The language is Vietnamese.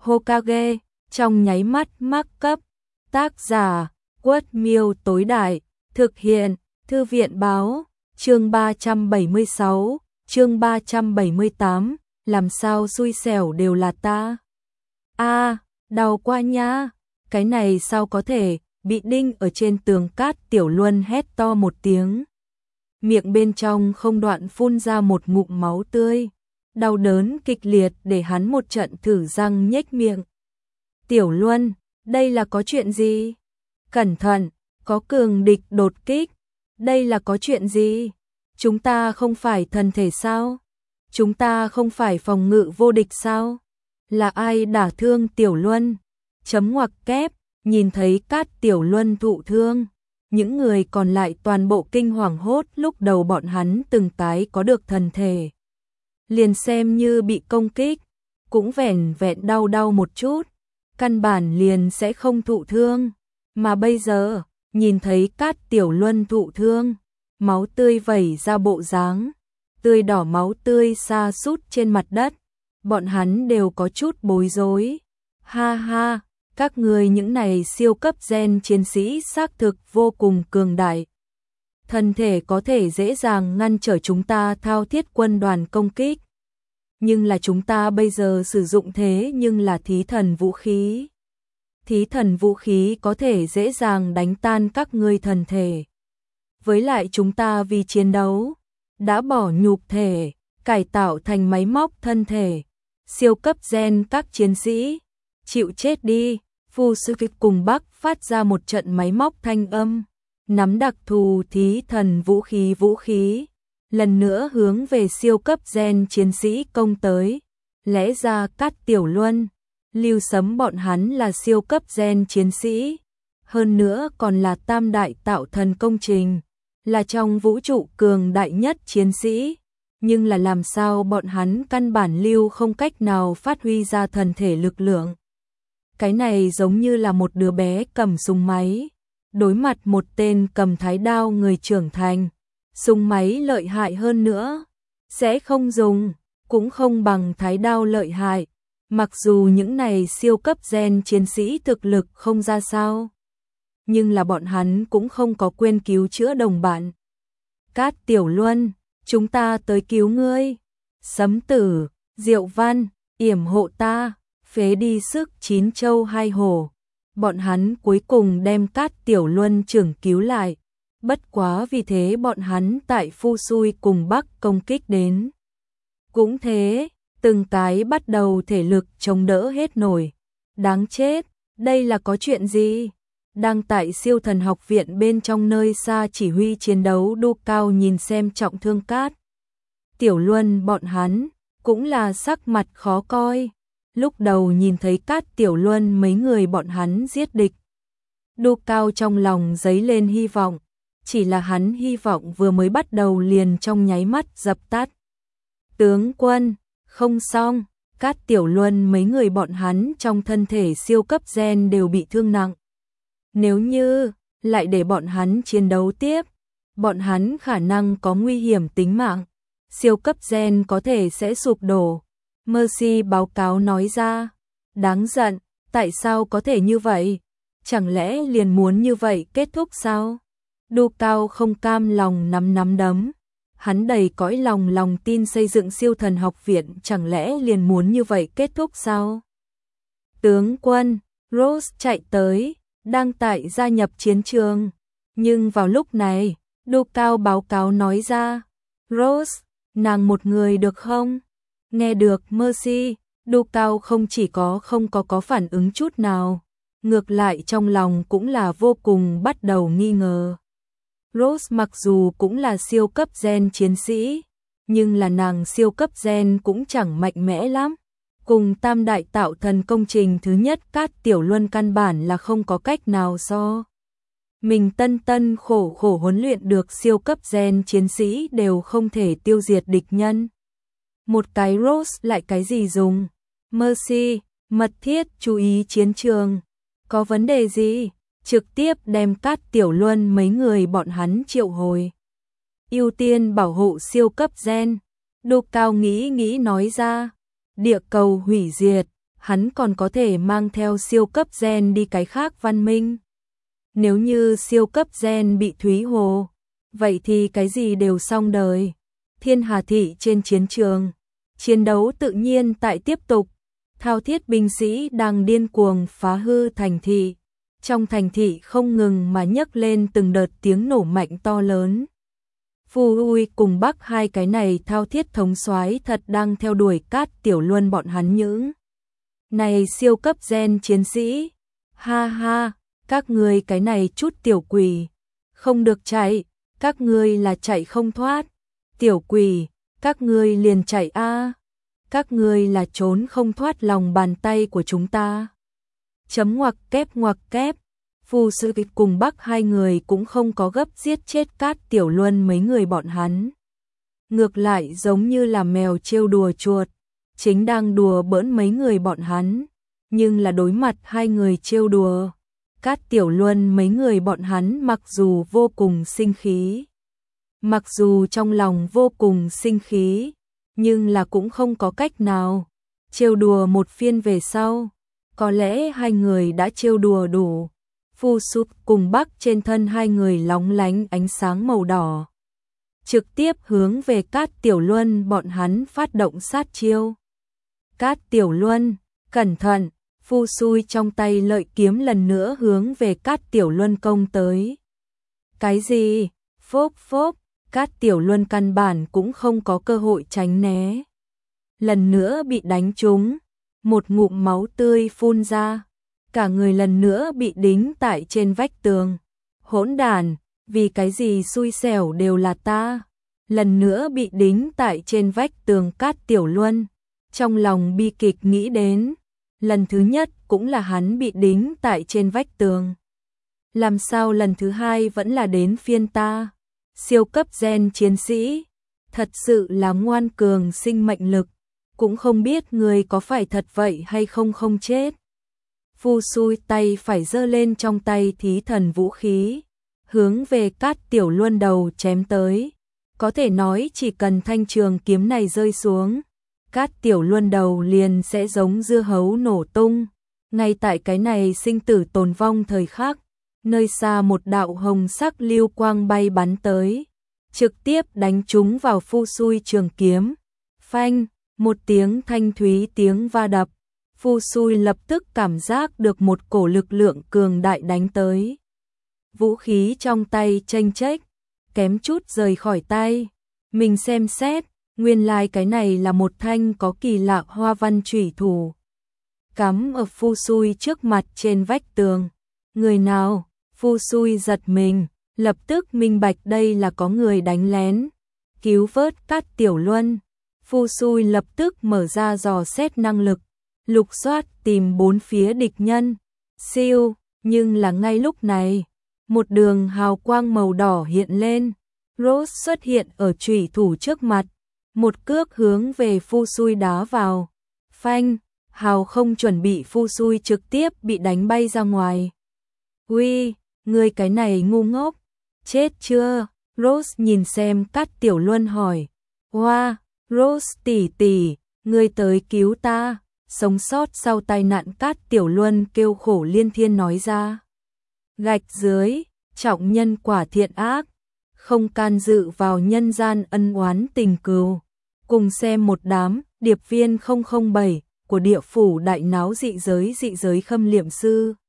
Hokage, trong nháy mắt mắc cấp. Tác giả, Quất Miêu tối đại, thực hiện, Thư viện báo, chương 376, chương 378, làm sao xui xẻo đều là ta. Đau quá nha, cái này sao có thể, bị đinh ở trên tường. Cát Tiểu Luân hét to một tiếng. Miệng bên trong không đoạn phun ra một ngụm máu tươi. Đau đớn kịch liệt để hắn một trận thử răng nhếch miệng. Tiểu Luân, đây là có chuyện gì? Cẩn thận, có cường địch đột kích. Đây là có chuyện gì? Chúng ta không phải thần thể sao? Chúng ta không phải phòng ngự vô địch sao? Là ai đả thương Tiểu Luân? Chấm ngoặc kép, nhìn thấy Cát Tiểu Luân thụ thương. Những người còn lại toàn bộ kinh hoàng hốt, lúc đầu bọn hắn từng cái có được thần thể. Liền xem như bị công kích, cũng vẻn vẹn đau một chút, căn bản liền sẽ không thụ thương. Mà bây giờ, nhìn thấy Cát Tiểu Luân thụ thương, máu tươi vẩy ra bộ dáng, tươi đỏ máu tươi sa sút trên mặt đất, bọn hắn đều có chút bối rối. Ha ha, các người những này siêu cấp gen chiến sĩ xác thực vô cùng cường đại. Thân thể có thể dễ dàng ngăn trở chúng ta thao thiết quân đoàn công kích. Nhưng là chúng ta bây giờ sử dụng thế nhưng là thí thần vũ khí. Thí thần vũ khí có thể dễ dàng đánh tan các ngươi thần thể. Với lại chúng ta vì chiến đấu, đã bỏ nhục thể, cải tạo thành máy móc thân thể. Siêu cấp gen các chiến sĩ, chịu chết đi. Phu Sư Kịch cùng Bắc phát ra một trận máy móc thanh âm, nắm đặc thù thí thần vũ khí, lần nữa hướng về siêu cấp gen chiến sĩ công tới. Lẽ ra Cát Tiểu Luân, Lưu Sấm bọn hắn là siêu cấp gen chiến sĩ, hơn nữa còn là tam đại tạo thần công trình, là trong vũ trụ cường đại nhất chiến sĩ, nhưng là làm sao bọn hắn căn bản lưu không cách nào phát huy ra thần thể lực lượng. Cái này giống như là một đứa bé cầm súng máy, đối mặt một tên cầm thái đao người trưởng thành. Súng máy lợi hại hơn nữa, sẽ không dùng, cũng không bằng thái đao lợi hại. Mặc dù những này siêu cấp gen chiến sĩ thực lực không ra sao, nhưng là bọn hắn cũng không có quên cứu chữa đồng bạn. Cát Tiểu Luân, chúng ta tới cứu ngươi. Sấm Tử, Diệu Văn, yểm hộ ta, phế đi sức 9 châu 2 hổ. Bọn hắn cuối cùng đem Cát Tiểu Luân trưởng cứu lại. Bất quá vì thế bọn hắn tại Phu Xui cùng Bắc công kích đến. Cũng thế, từng cái bắt đầu thể lực chống đỡ hết nổi. Đáng chết, đây là có chuyện gì? Đang tại Siêu Thần học viện bên trong nơi xa chỉ huy chiến đấu Đô Cao nhìn xem trọng thương Cát Tiểu Luân bọn hắn, cũng là sắc mặt khó coi. Lúc đầu nhìn thấy Cát Tiểu Luân mấy người bọn hắn giết địch, Đô Cao trong lòng dấy lên hy vọng. Chỉ là hắn hy vọng vừa mới bắt đầu liền trong nháy mắt dập tắt. Tướng quân, không xong, Cát Tiểu Luân mấy người bọn hắn trong thân thể siêu cấp gen đều bị thương nặng. Nếu như lại để bọn hắn chiến đấu tiếp, bọn hắn khả năng có nguy hiểm tính mạng. Siêu cấp gen có thể sẽ sụp đổ. Mercy báo cáo nói ra. Đáng giận, tại sao có thể như vậy? Chẳng lẽ liền muốn như vậy kết thúc sao? Đô Cao không cam lòng nắm đấm. Hắn đầy cõi lòng tin xây dựng Siêu Thần học viện, chẳng lẽ liền muốn như vậy kết thúc sao? Tướng quân, Rose chạy tới, đang tại gia nhập chiến trường. Nhưng vào lúc này, Đô Cao báo cáo nói ra. Rose, nàng một người được không? Nghe được Mercy, Đô Cao không chỉ không có phản ứng chút nào. Ngược lại trong lòng cũng là vô cùng bắt đầu nghi ngờ. Rose mặc dù cũng là siêu cấp gen chiến sĩ, nhưng là nàng siêu cấp gen cũng chẳng mạnh mẽ lắm. Cùng tam đại tạo thần công trình thứ nhất Cát Tiểu Luân căn bản là không có cách nào so. Mình tân khổ huấn luyện được siêu cấp gen chiến sĩ đều không thể tiêu diệt địch nhân. Một cái Rose lại cái gì dùng? Mercy, mật thiết chú ý chiến trường. Có vấn đề gì? Trực tiếp đem Cát Tiểu Luân mấy người bọn hắn triệu hồi. Ưu tiên bảo hộ siêu cấp gen. Đô Cao nghĩ nói ra. Địa cầu hủy diệt, hắn còn có thể mang theo siêu cấp gen đi cái khác văn minh. Nếu như siêu cấp gen bị Thúy Hồ, vậy thì cái gì đều xong đời. Thiên Hà Thị trên chiến trường, chiến đấu tự nhiên tại tiếp tục. Thao thiết binh sĩ đang điên cuồng phá hư thành thị. Trong thành thị không ngừng mà nhấc lên từng đợt tiếng nổ mạnh to lớn. Phu Ui cùng Bắc hai cái này thao thiết thống soái thật đang theo đuổi Cát Tiểu Luân bọn hắn những này siêu cấp gen chiến sĩ. Ha ha, các ngươi cái này chút tiểu quỷ, không được chạy, các ngươi là chạy không thoát. Tiểu quỷ, các ngươi liền chạy a. Các ngươi là trốn không thoát lòng bàn tay của chúng ta. Chấm ngoặc kép. Phu Sư Kịch cùng Bắc hai người cũng không có gấp giết chết Cát Tiểu Luân mấy người bọn hắn. Ngược lại giống như là mèo trêu đùa chuột, chính đang đùa bỡn mấy người bọn hắn, nhưng là đối mặt hai người trêu đùa. Cát Tiểu Luân mấy người bọn hắn mặc dù vô cùng sinh khí, mặc dù trong lòng vô cùng sinh khí, nhưng là cũng không có cách nào. Trêu đùa một phiên về sau, có lẽ hai người đã trêu đùa đủ. Phu Súp cùng Bắc trên thân hai người lóng lánh ánh sáng màu đỏ, trực tiếp hướng về Cát Tiểu Luân bọn hắn phát động sát chiêu. Cát Tiểu Luân, cẩn thận! Phu Xui trong tay lợi kiếm lần nữa hướng về Cát Tiểu Luân công tới. Cái gì? Phốp phốp! Cát Tiểu Luân căn bản cũng không có cơ hội tránh né. Lần nữa bị đánh trúng, một ngụm máu tươi phun ra, cả người lần nữa bị đính tại trên vách tường. Hỗn đản, vì cái gì xui xẻo đều là ta. Lần nữa bị đính tại trên vách tường. Cát Tiểu Luân trong lòng bi kịch nghĩ đến, lần thứ nhất cũng là hắn bị đính tại trên vách tường. Làm sao lần thứ hai vẫn là đến phiên ta? Siêu cấp gen chiến sĩ, thật sự là ngoan cường sinh mệnh lực, cũng không biết người có phải thật vậy hay không không chết. Phu Xui tay phải giơ lên trong tay thí thần vũ khí, hướng về Cát Tiểu Luân đầu chém tới. Có thể nói chỉ cần thanh trường kiếm này rơi xuống, Cát Tiểu Luân đầu liền sẽ giống dưa hấu nổ tung. Ngay tại cái này sinh tử tồn vong thời khắc, nơi xa một đạo hồng sắc lưu quang bay bắn tới, trực tiếp đánh trúng vào Phu Xui trường kiếm. Phanh, một tiếng thanh thúy tiếng va đập, Phu Xui lập tức cảm giác được một cổ lực lượng cường đại đánh tới. Vũ khí trong tay chênh chếch, kém chút rời khỏi tay. Mình xem xét, nguyên lai cái này là một thanh có kỳ lạ hoa văn chủy thủ, cắm ở Phu Xui trước mặt trên vách tường. Người nào? Phu Xui giật mình, lập tức minh bạch đây là có người đánh lén, cứu vớt Cát Tiểu Luân. Phu Xui lập tức mở ra dò xét năng lực, lục soát tìm bốn phía địch nhân. Siêu, nhưng là ngay lúc này, một đường hào quang màu đỏ hiện lên, Rose xuất hiện ở chủy thủ trước mặt, một cước hướng về Phu Xui đá vào. Phanh, hào không chuẩn bị, Phu Xui trực tiếp bị đánh bay ra ngoài. Uy, ngươi cái này ngu ngốc, chết chưa? Rose nhìn xem Cát Tiểu Luân hỏi. Hoa, Rose tỷ tỷ, ngươi tới cứu ta. Sống sót sau tai nạn Cát Tiểu Luân kêu khổ liên thiên nói ra. Gạch dưới, trọng nhân quả thiện ác, không can dự vào nhân gian ân oán tình cừu. Cùng xem một đám điệp viên 007 của địa phủ đại náo dị giới khâm liệm sư.